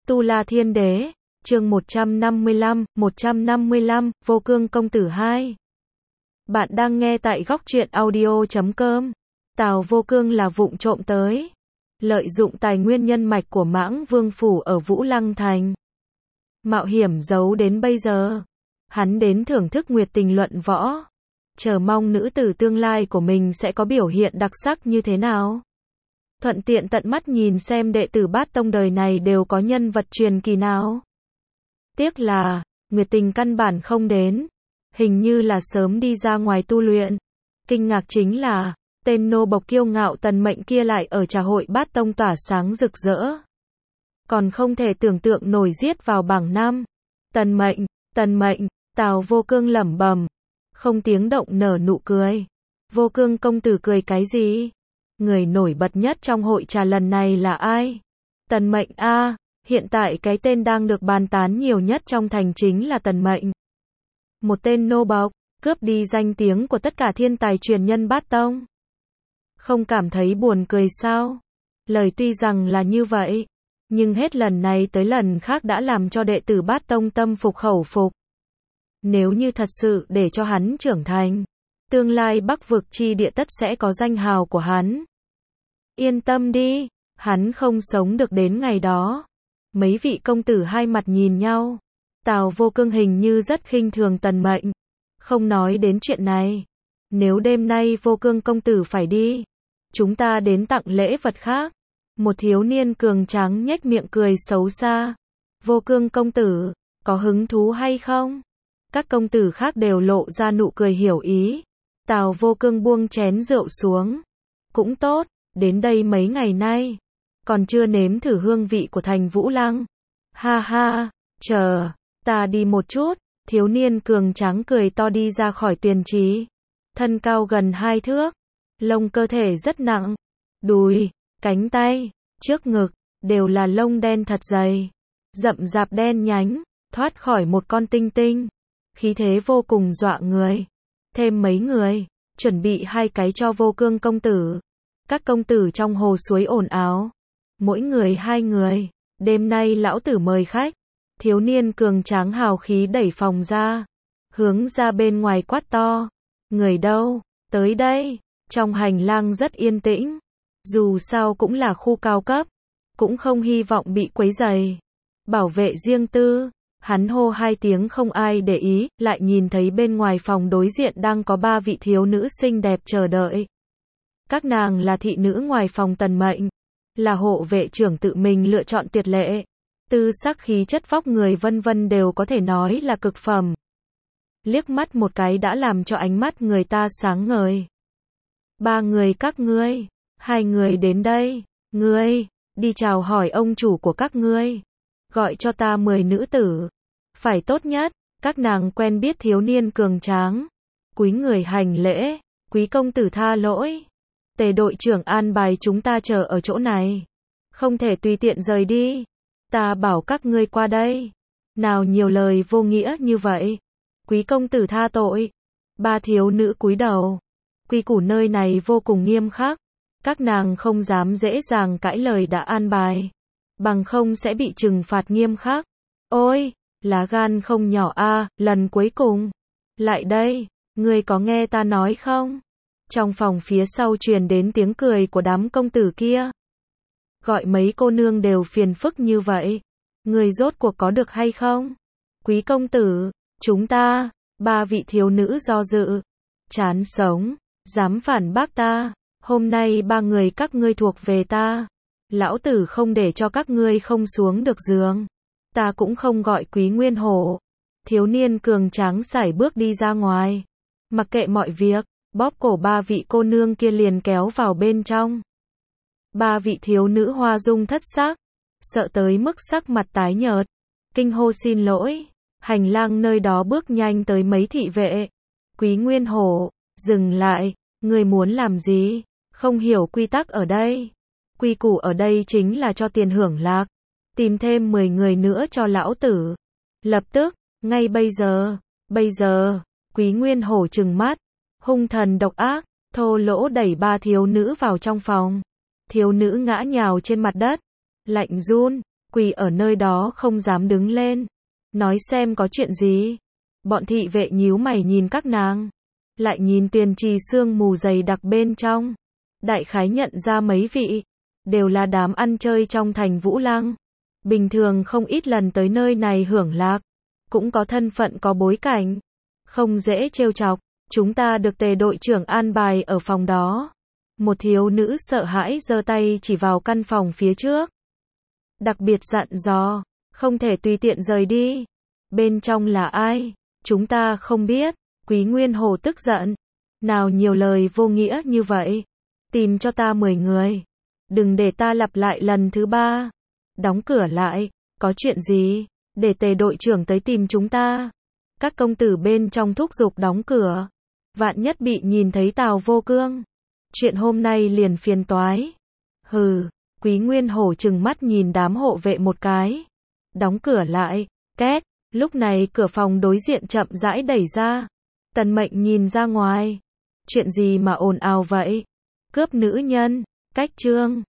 Tu La Thiên Đế, chương 155, Vô Cương Công Tử 2. Bạn đang nghe tại góc truyện audio.com. Tào Vô Cương là vụng trộm tới, lợi dụng tài nguyên nhân mạch của Mãng Vương Phủ ở Vũ Lăng Thành. Mạo hiểm giấu đến bây giờ. Hắn đến thưởng thức Nguyệt Tình luận võ, chờ mong nữ tử tương lai của mình sẽ có biểu hiện đặc sắc như thế nào. Thuận tiện tận mắt nhìn xem đệ tử Bát Tông đời này đều có nhân vật truyền kỳ nào. Tiếc là, Nguyệt Tình căn bản không đến, hình như là sớm đi ra ngoài tu luyện. Kinh ngạc chính là, tên nô bộc kiêu ngạo Tần Mệnh kia lại ở trà hội Bát Tông tỏa sáng rực rỡ. Còn không thể tưởng tượng nổi giết vào bảng 5. Tần Mệnh, Tào Vô Cương lẩm bẩm, không tiếng động nở nụ cười. Vô Cương công tử cười cái gì? Người nổi bật nhất trong hội trà lần này là ai? Tần Mệnh a, hiện tại cái tên đang được bàn tán nhiều nhất trong thành chính là Tần Mệnh. Một tên nô bộc, cướp đi danh tiếng của tất cả thiên tài truyền nhân Bát Tông. Không cảm thấy buồn cười sao? Lời tuy rằng là như vậy, nhưng hết lần này tới lần khác đã làm cho đệ tử Bát Tông tâm phục khẩu phục. Nếu như thật sự để cho hắn trưởng thành, tương lai Bắc vực chi địa tất sẽ có danh hào của hắn. Yên tâm đi, hắn không sống được đến ngày đó. Mấy vị công tử hai mặt nhìn nhau. Tào Vô Cương hình như rất khinh thường Tần Mệnh. Không nói đến chuyện này. Nếu đêm nay Vô Cương công tử phải đi, chúng ta đến tặng lễ vật khác. Một thiếu niên cường tráng nhếch miệng cười xấu xa. Vô Cương công tử, có hứng thú hay không? Các công tử khác đều lộ ra nụ cười hiểu ý. Tào Vô Cương buông chén rượu xuống. Cũng tốt, đến đây mấy ngày nay, còn chưa nếm thử hương vị của thành Vũ Lăng. Ha ha, chờ, ta đi một chút. Thiếu niên cường tráng cười to đi ra khỏi tuyền trí. Thân cao gần 2 thước, lông cơ thể rất nặng. Đùi, cánh tay, trước ngực, đều là lông đen thật dày, rậm rạp đen nhánh, thoát khỏi một con tinh tinh. Khí thế vô cùng dọa người. Thêm mấy người, chuẩn bị 2 cái cho Vô Cương công tử. Các công tử trong hồ suối ồn ào. Mỗi người 2 người. Đêm nay lão tử mời khách. Thiếu niên cường tráng hào khí đẩy phòng ra, hướng ra bên ngoài quát to. Người đâu? Tới đây. Trong hành lang rất yên tĩnh. Dù sao cũng là khu cao cấp, cũng không hy vọng bị quấy rầy. Bảo vệ riêng tư. Hắn hô 2 tiếng không ai để ý, lại nhìn thấy bên ngoài phòng đối diện đang có 3 vị thiếu nữ xinh đẹp chờ đợi. Các nàng là thị nữ ngoài phòng Tần Mệnh, là hộ vệ trưởng tự mình lựa chọn tuyệt lệ. Tư sắc khí chất vóc người vân vân đều có thể nói là cực phẩm. Liếc mắt một cái đã làm cho ánh mắt người ta sáng ngời. 3 người các ngươi, 2 người đến đây, ngươi, đi chào hỏi ông chủ của các ngươi. Gọi cho ta 10 nữ tử. Phải tốt nhất, các nàng quen biết thiếu niên cường tráng. Quý người hành lễ, quý công tử tha lỗi. Tề đội trưởng an bài chúng ta chờ ở chỗ này. Không thể tùy tiện rời đi. Ta bảo các ngươi qua đây. Nào nhiều lời vô nghĩa như vậy. Quý công tử tha tội. 3 thiếu nữ cúi đầu. Quy củ nơi này vô cùng nghiêm khắc. Các nàng không dám dễ dàng cãi lời đã an bài. Bằng không sẽ bị trừng phạt nghiêm khắc. Ôi, lá gan không nhỏ a, lần cuối cùng. Lại đây, ngươi có nghe ta nói không? Trong phòng phía sau truyền đến tiếng cười của đám công tử kia. Gọi mấy cô nương đều phiền phức như vậy. Ngươi rốt cuộc có được hay không? Quý công tử, chúng ta, 3 vị thiếu nữ do dự. Chán sống, dám phản bác ta. Hôm nay 3 người các ngươi thuộc về ta. Lão tử không để cho các ngươi không xuống được giường. Ta cũng không gọi Quý Nguyên Hổ. Thiếu niên cường tráng sải bước đi ra ngoài. Mặc kệ mọi việc, bóp cổ 3 vị cô nương kia liền kéo vào bên trong. 3 vị thiếu nữ hoa dung thất sắc, sợ tới mức sắc mặt tái nhợt, kinh hô xin lỗi. Hành lang nơi đó bước nhanh tới mấy thị vệ. Quý Nguyên Hổ, dừng lại, ngươi muốn làm gì? Không hiểu quy tắc ở đây. Quy củ ở đây chính là cho tiền hưởng lạc. Tìm thêm 10 người nữa cho lão tử. Lập tức, ngay bây giờ, Quý Nguyên Hổ trừng mắt, hung thần độc ác, thô lỗ đẩy 3 thiếu nữ vào trong phòng. Thiếu nữ ngã nhào trên mặt đất, lạnh run, quỳ ở nơi đó không dám đứng lên. Nói xem có chuyện gì. Bọn thị vệ nhíu mày nhìn các nàng. Lại nhìn Tuyền Trì sương mù dày đặc bên trong. Đại khái nhận ra mấy vị. Đều là đám ăn chơi trong thành Vũ Lăng. Bình thường không ít lần tới nơi này hưởng lạc. Cũng có thân phận có bối cảnh. Không dễ trêu chọc. Chúng ta được Tề đội trưởng an bài ở phòng đó. Một thiếu nữ sợ hãi giơ tay chỉ vào căn phòng phía trước. Đặc biệt dặn dò. Không thể tùy tiện rời đi. Bên trong là ai? Chúng ta không biết. Quý Nguyên Hồ tức giận. Nào nhiều lời vô nghĩa như vậy. Tìm cho ta 10 người. Đừng để ta lặp lại lần thứ 3. Đóng cửa lại. Có chuyện gì? Để Tề đội trưởng tới tìm chúng ta. Các công tử bên trong thúc giục đóng cửa. Vạn nhất bị nhìn thấy Tào Vô Cương. Chuyện hôm nay liền phiền toái. Hừ. Quý Nguyên Hổ trừng mắt nhìn đám hộ vệ một cái. Đóng cửa lại. Két. Lúc này cửa phòng đối diện chậm rãi đẩy ra. Tần Mệnh nhìn ra ngoài. Chuyện gì mà ồn ào vậy? Cướp nữ nhân. Cách trương.